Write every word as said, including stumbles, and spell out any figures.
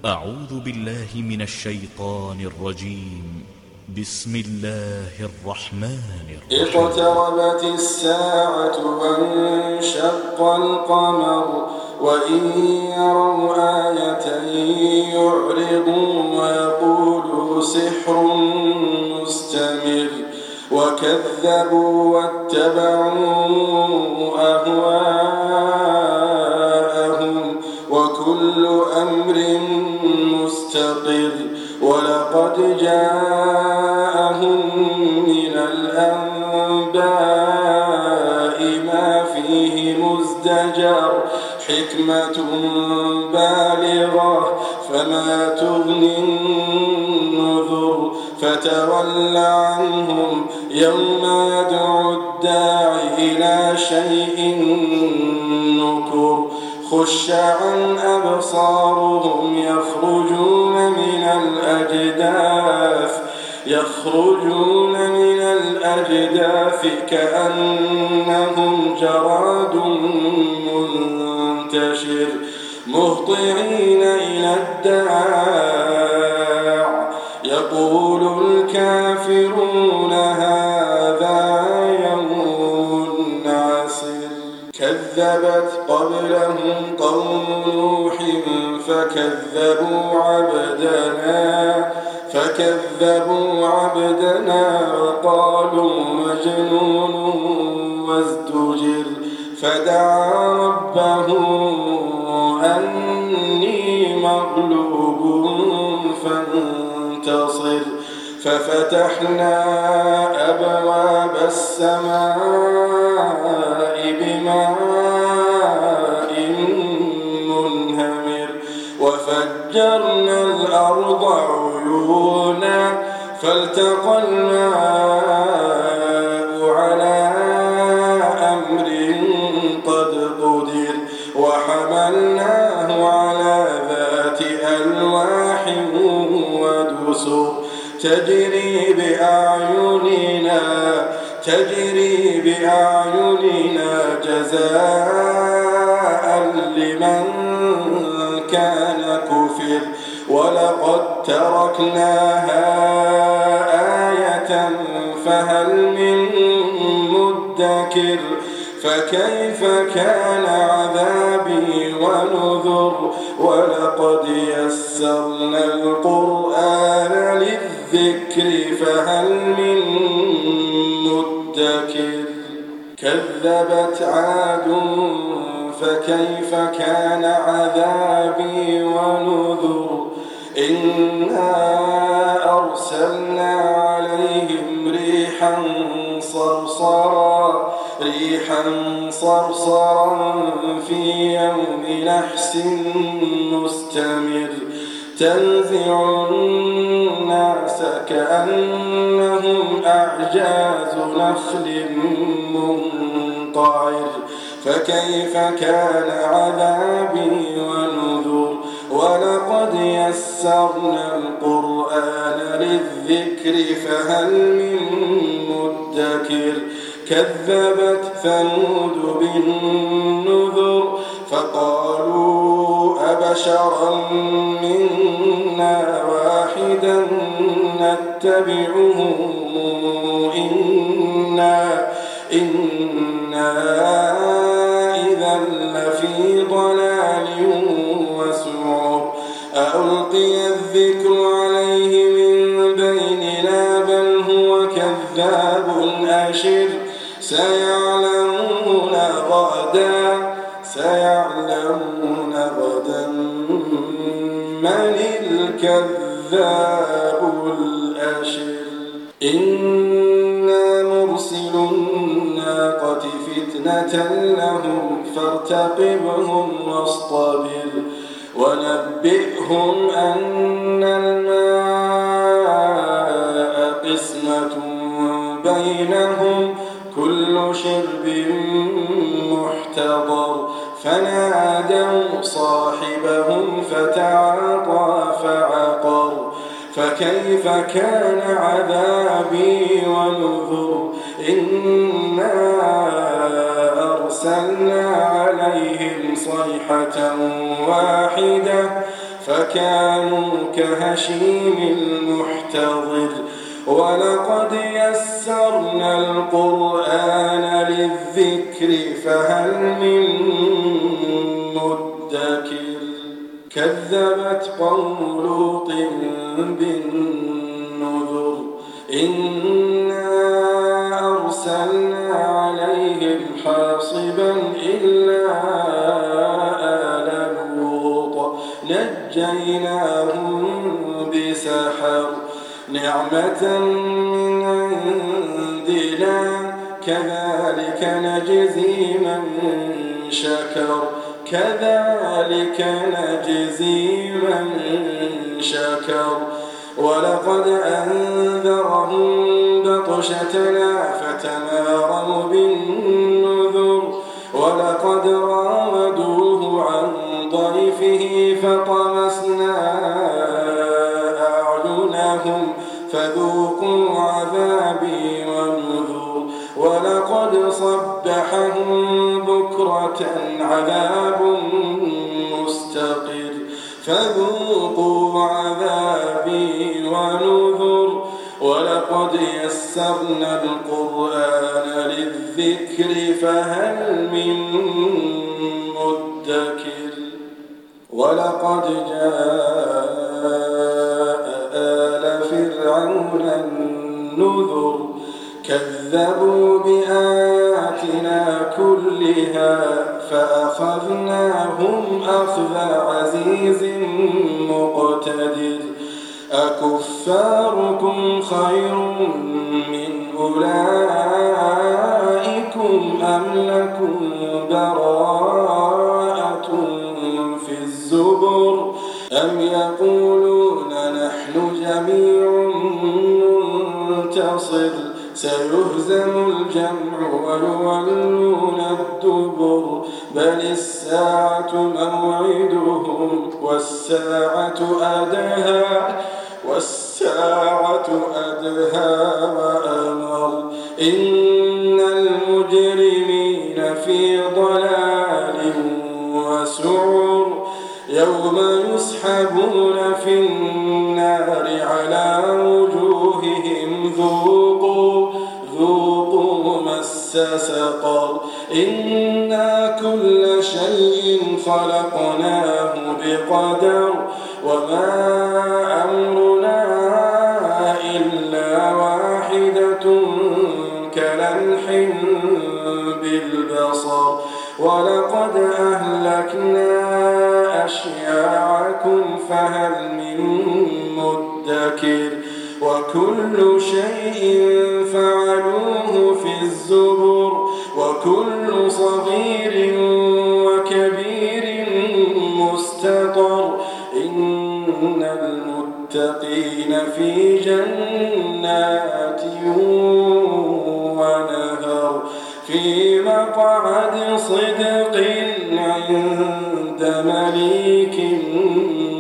أعوذ بالله من الشيطان الرجيم. بسم الله الرحمن الرحيم. اقتربت الساعة وانشق القمر وإن يروا آية يعرضوا ويقولوا سحر مستمر وكذبوا واتبعوا أهواءهم وكل أمر مستقر ولقد جاءهم من الأنباء ما فيه مزدجر حكمة بالغة فما تغني النذر فتول عنهم يوم يدعو الداعي إلى شيء نكر خش عن أبصارهم يخرجون من الأجداث يخرجون من الأجداث كأنهم جراد منتشر مهطعين إلى الداع يقول الكافرون هذا يوم عسر كذبت قبلهم قوم نوح فكذبوا عبدنا فكذبوا عبدنا وقالوا مجنون وازدجر فدعا ربه أني مغلوب فانتصر ففتحنا أبواب السماء بماء منهمر وفجرنا الأرض عيونا فالتقى الماء على أمر قد قدر وحملناه على ذات ألواح ودسر تجري بأعيننا تجري بأعيننا جزاء لمن كان كفر ولقد تركناها آية فهل من مدكر فكيف كان عذابي ونذر ولقد يسرنا القرآن للذكر فهل من مدكر كذبت عاد فكيف كان عذابي ونذر إنا أرسلنا عليهم ريحا صرصرا ريحا صرصرا في يوم نحس مستمر تنزع الناس كأنهم أعجاز نخل منقعر فكيف كان عذابي ونذر ولقد يسرنا القرآن للذكر فهل من مدكر كذبت ثمود بالنذر فقالوا أبشرا منا واحدا نتبعه إنا إنا إذا لفي ضلال وسعر ألقي الذكر عليه من بيننا بل هو كذاب أشر سيعلمون غدا سيعلمون غدا من الكذاب الأشر إنا مرسل الناقة فتنة لهم فارتقبهم واصطبر ونبئهم أن الماء قسمة بينهم كل شرب محتضر فنادوا صاحبهم فتعاطى فعقر فكيف كان عذابي ونذر إنا أرسلنا عليهم صيحة واحدة فكانوا كهشيم المحتضر ولقد يسرنا القرآن للذكر فهل من مدكر كذبت قوم لوط بالنذر إنا أرسلنا عليهم حاصبا إلا آل لوط نجيناهم بسحر نعمة من عندنا كذلك نجزي من شكر كذلك نجزي من شكر ولقد أنذرهم بطشتنا فتماروا بالنذر ولقد راودوه عن ضيفه فطمسنا أعينهم فذوقوا عذابي ونذر ولقد صبحهم بكرة عذاب مستقر فذوقوا عذابي ونذر ولقد يسرنا القرآن للذكر فهل من مدكر ولقد جاء آل فرعون النذر كذبوا بآياتنا كلها فأخذناهم أخذ عزيز مقتدر أكفاركم خير من أولئكم أم لكم براءة في الزبر أم يقولون نحن جميع منتصر سيهزم الجمع ويولون الدبر بل الساعة موعدهم والساعة أدهى والساعة أدهى وأمر إن المجرمين في ضلال وسعر يوم يسحبون في النار على وجوههم ذوقوا ذوقوا مس سقر إنا كل شيء خلقناه بقدر وما أمرنا إلا واحدة كلمح بالبصر ولقد أهلكنا أشياعكم فهل من مدكر وكل شيء فعلوه في الزبر وكل صغير وكبير مستطر إن المتقين في جنات ونهر في مقعد صدق عند مليك